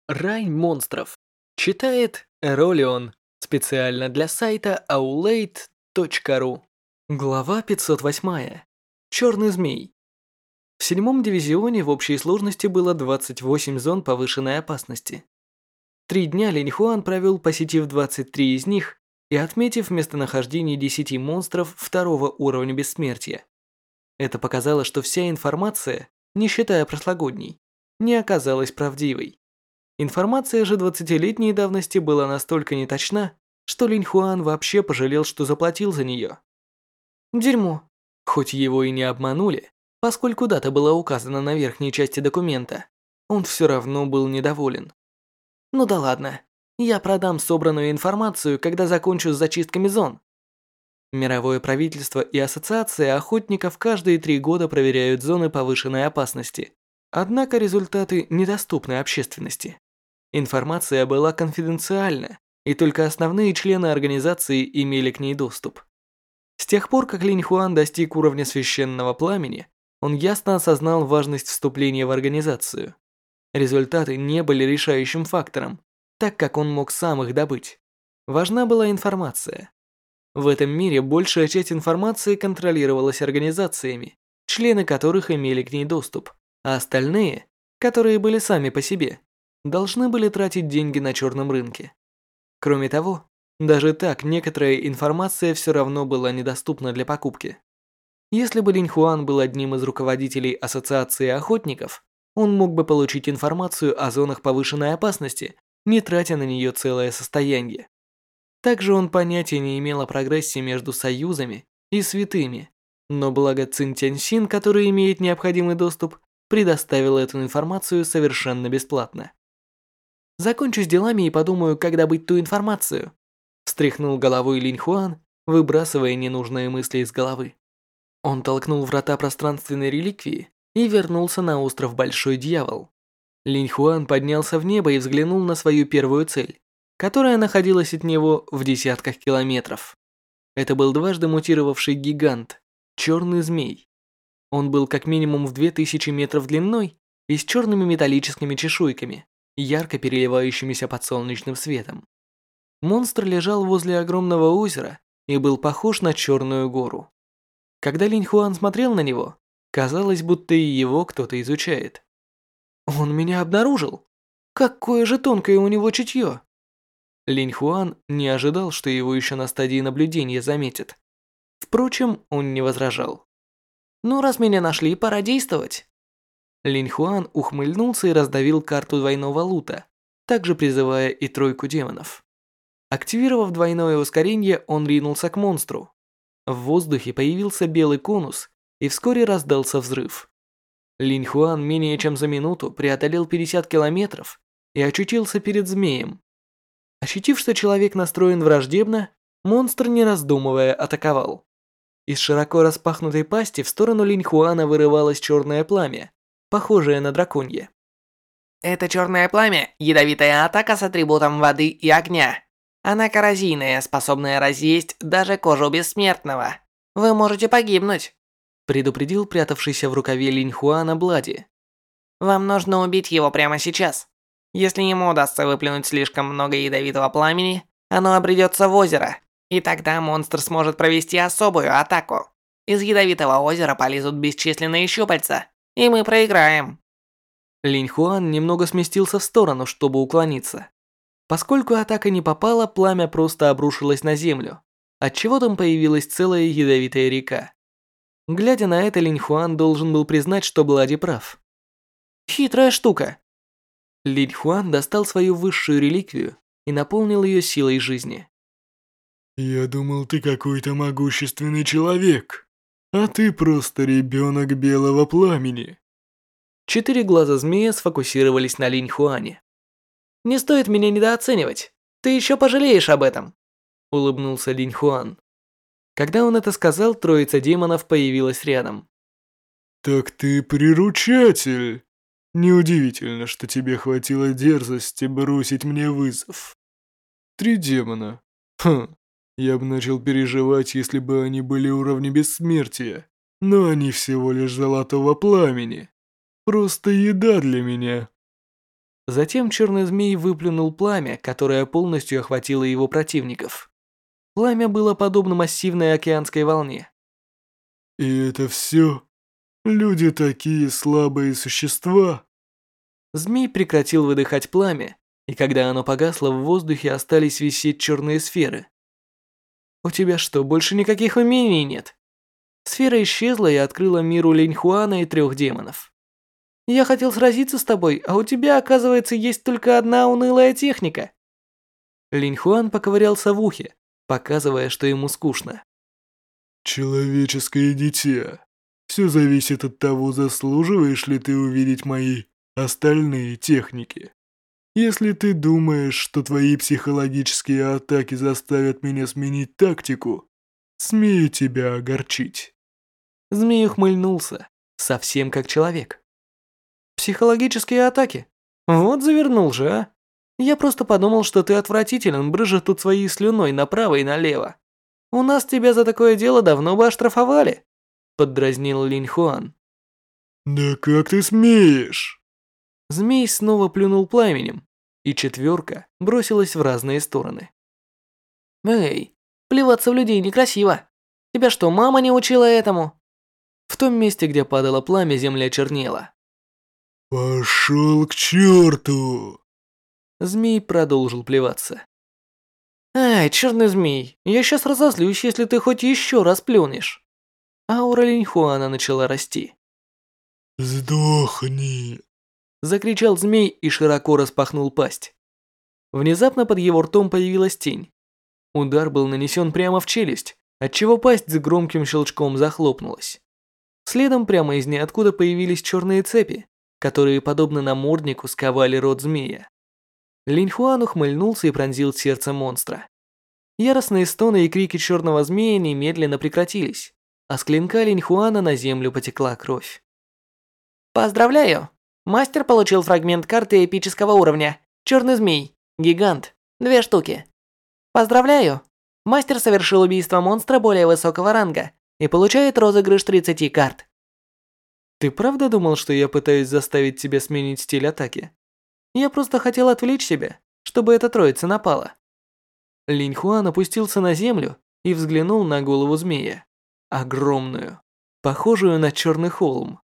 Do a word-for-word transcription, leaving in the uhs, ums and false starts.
Рай монстров. Читает Эролион. Специально для сайта аулейт точка ру. Глава пятьсот восемь. Черный змей. В седьмом дивизионе в общей сложности было двадцать восемь зон повышенной опасности. Три дня Линь Хуан провел, посетив двадцать три из них и отметив местонахождение десяти монстров второго уровня бессмертия. Это показало, что вся информация, не считая прошлогодней, не оказалась правдивой. Информация же двадцатилетней давности была настолько неточна, что Линь Хуан вообще пожалел, что заплатил за нее. Дерьмо. Хоть его и не обманули, поскольку дата была указана на верхней части документа, он все равно был недоволен. Ну да ладно, я продам собранную информацию, когда закончу с зачистками зон. Мировое правительство и ассоциация охотников каждые три года проверяют зоны повышенной опасности. Однако результаты недоступны общественности. Информация была конфиденциальна, и только основные члены организации имели к ней доступ. С тех пор, как Линь Хуан достиг уровня священного пламени, он ясно осознал важность вступления в организацию. Результаты не были решающим фактором, так как он мог сам их добыть. Важна была информация. В этом мире большая часть информации контролировалась организациями, члены которых имели к ней доступ, а остальные, которые были сами по себе, должны были тратить деньги на черном рынке. Кроме того, даже так некоторая информация все равно была недоступна для покупки. Если бы Линь Хуан был одним из руководителей ассоциации охотников, он мог бы получить информацию о зонах повышенной опасности, не тратя на нее целое состояние. Также он понятия не имел о прогрессе между союзами и святыми, но благо Цин Тяньсин, который имеет необходимый доступ, предоставил эту информацию совершенно бесплатно. «Закончу с делами и подумаю, как добыть ту информацию», встряхнул головой Линь Хуан, выбрасывая ненужные мысли из головы. Он толкнул врата пространственной реликвии и вернулся на остров Большой Дьявол. Линь Хуан поднялся в небо и взглянул на свою первую цель, которая находилась от него в десятках километров. Это был дважды мутировавший гигант, черный змей. Он был как минимум в две тысячи метров длиной и с черными металлическими чешуйками, ярко переливающимися под солнечным светом. Монстр лежал возле огромного озера и был похож на черную гору. Когда Линь Хуан смотрел на него, казалось, будто и его кто-то изучает. «Он меня обнаружил? Какое же тонкое у него чутье!» Линь Хуан не ожидал, что его еще на стадии наблюдения заметят. Впрочем, он не возражал. «Ну, раз меня нашли, пора действовать». Линь Хуан ухмыльнулся и раздавил карту двойного лута, также призывая и тройку демонов. Активировав двойное ускорение, он ринулся к монстру. В воздухе появился белый конус, и вскоре раздался взрыв. Линь Хуан менее чем за минуту преодолел пятьдесят километров и очутился перед змеем. Ощутив, что человек настроен враждебно, монстр, не раздумывая, атаковал. Из широко распахнутой пасти в сторону Линь Хуана вырывалось черное пламя, похожее на драконье. Это черное пламя – ядовитая атака с атрибутом воды и огня. Она коррозийная, способная разъесть даже кожу бессмертного. Вы можете погибнуть, предупредил прятавшийся в рукаве Линь Хуана Блади. Вам нужно убить его прямо сейчас. Если ему удастся выплюнуть слишком много ядовитого пламени, оно обрядется в озеро, и тогда монстр сможет провести особую атаку. Из ядовитого озера полезут бесчисленные щупальца, и мы проиграем. Линь Хуан немного сместился в сторону, чтобы уклониться. Поскольку атака не попала, пламя просто обрушилось на землю, отчего там появилась целая ядовитая река. Глядя на это, Линь Хуан должен был признать, что Блади прав. Хитрая штука. Линь Хуан достал свою высшую реликвию и наполнил ее силой жизни. «Я думал, ты какой-то могущественный человек, а ты просто ребенок белого пламени». Четыре глаза змея сфокусировались на Линь Хуане. «Не стоит меня недооценивать, ты еще пожалеешь об этом», — улыбнулся Линь Хуан. Когда он это сказал, троица демонов появилась рядом. «Так ты приручатель. Неудивительно, что тебе хватило дерзости бросить мне вызов. Три демона. Хм, я бы начал переживать, если бы они были уровня бессмертия, но они всего лишь золотого пламени. Просто еда для меня». Затем черный змей выплюнул пламя, которое полностью охватило его противников. Пламя было подобно массивной океанской волне. И это все? Люди такие слабые существа? Змей прекратил выдыхать пламя, и когда оно погасло, в воздухе остались висеть черные сферы. «У тебя что, больше никаких умений нет?» Сфера исчезла и открыла миру Линьхуана и трех демонов. «Я хотел сразиться с тобой, а у тебя, оказывается, есть только одна унылая техника». Линьхуан поковырялся в ухе, показывая, что ему скучно. Человеческое дитя. Все зависит от того, заслуживаешь ли ты увидеть мои остальные техники. Если ты думаешь, что твои психологические атаки заставят меня сменить тактику, смею тебя огорчить. Змей ухмыльнулся, совсем как человек. «Психологические атаки? Вот завернул же, а? Я просто подумал, что ты отвратителен, брыжа тут своей слюной направо и налево. У нас тебя за такое дело давно бы оштрафовали», — поддразнил Линьхуан. «Да как ты смеешь?» Змей снова плюнул пламенем, и четверка бросилась в разные стороны. Эй, плеваться в людей некрасиво. Тебя что, мама не учила этому? В том месте, где падало пламя, земля чернела. «Пошел к черту!» Змей продолжил плеваться. Ай, черный змей, я сейчас разозлюсь, если ты хоть еще раз плюнешь. Аура Линьхуана начала расти. «Сдохни!» Закричал змей и широко распахнул пасть. Внезапно под его ртом появилась тень. Удар был нанесен прямо в челюсть, отчего пасть с громким щелчком захлопнулась. Следом прямо из ниоткуда появились черные цепи, которые, подобно наморднику, сковали рот змея. Линьхуан ухмыльнулся и пронзил сердце монстра. Яростные стоны и крики черного змея немедленно прекратились, а с клинка Линьхуана на землю потекла кровь. Поздравляю! Мастер получил фрагмент карты эпического уровня. Черный змей. Гигант. Две штуки. Поздравляю! Мастер совершил убийство монстра более высокого ранга и получает розыгрыш тридцати карт. Ты правда думал, что я пытаюсь заставить тебя сменить стиль атаки? Я просто хотел отвлечь тебя, чтобы эта троица напала. Линьхуан опустился на землю и взглянул на голову змея. Огромную, похожую на черный холм.